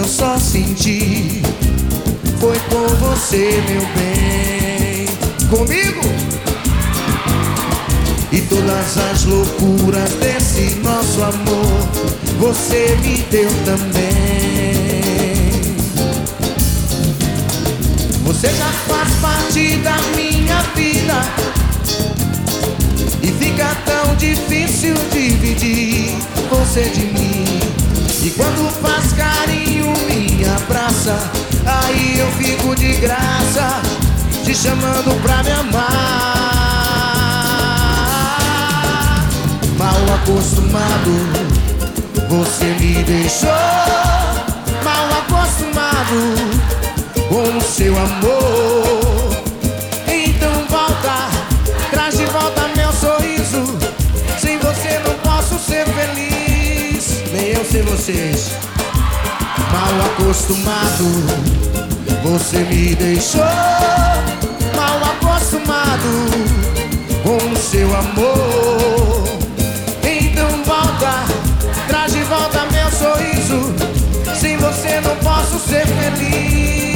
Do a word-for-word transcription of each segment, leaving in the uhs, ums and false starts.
eu só senti foi com você, meu bem. Comigo! E todas as loucuras desse nosso amor você me deu também. Você já faz parte da minha vida e fica tão difícil dividir você de mim. E quando faz carinho, me abraça, aí eu fico de graça, te chamando pra me amar. Mal acostumado, você me deixou. Mal acostumado com o seu amor. Então volta, traz de volta meu sorriso. Sem você não posso ser feliz, nem eu sem vocês. Mal acostumado, você me deixou. Mal acostumado com o seu amor. Então volta, traz de volta meu sorriso. Sem você não posso ser feliz.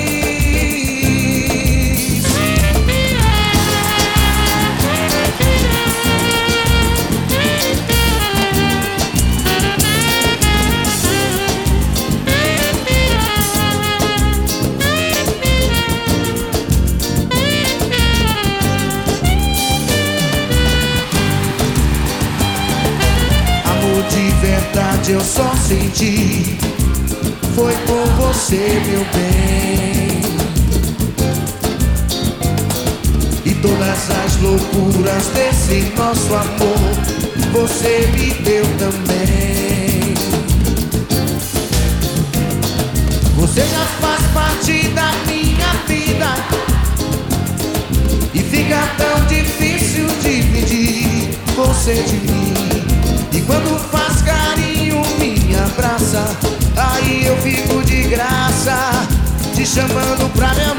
De verdade eu só senti foi com você, meu bem. E todas as loucuras desse nosso amor você me deu também. Você já faz parte da minha vida e fica tão difícil dividir você de mim. E quando faz carinho, me abraça, aí eu fico de graça, te chamando pra me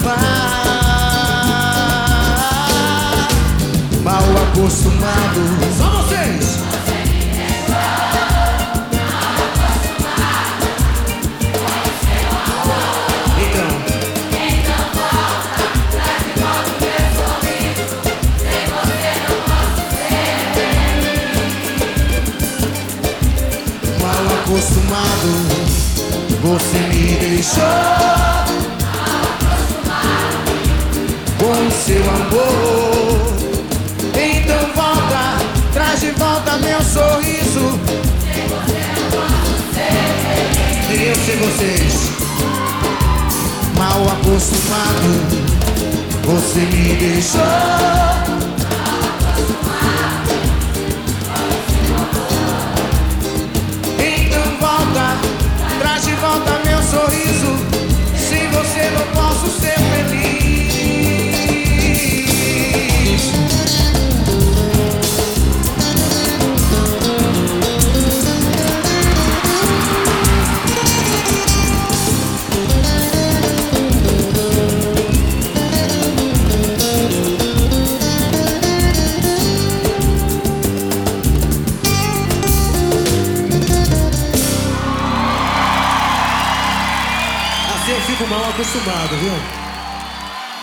amar. Mal acostumado, só vocês. Então, então volta, traz de volta o meu sorriso. Sem você não posso ser feliz. mal acostumado, você me deixou. Mal acostumado Com o seu amor. Então volta, traz de volta meu sorriso. sem você não posso ser feliz. Nem eu sei vocês. Mal acostumado, você me deixou. Então volta, traz de volta meu sorriso. Sem você não posso ser feliz. Assim eu fico mal acostumado, viu?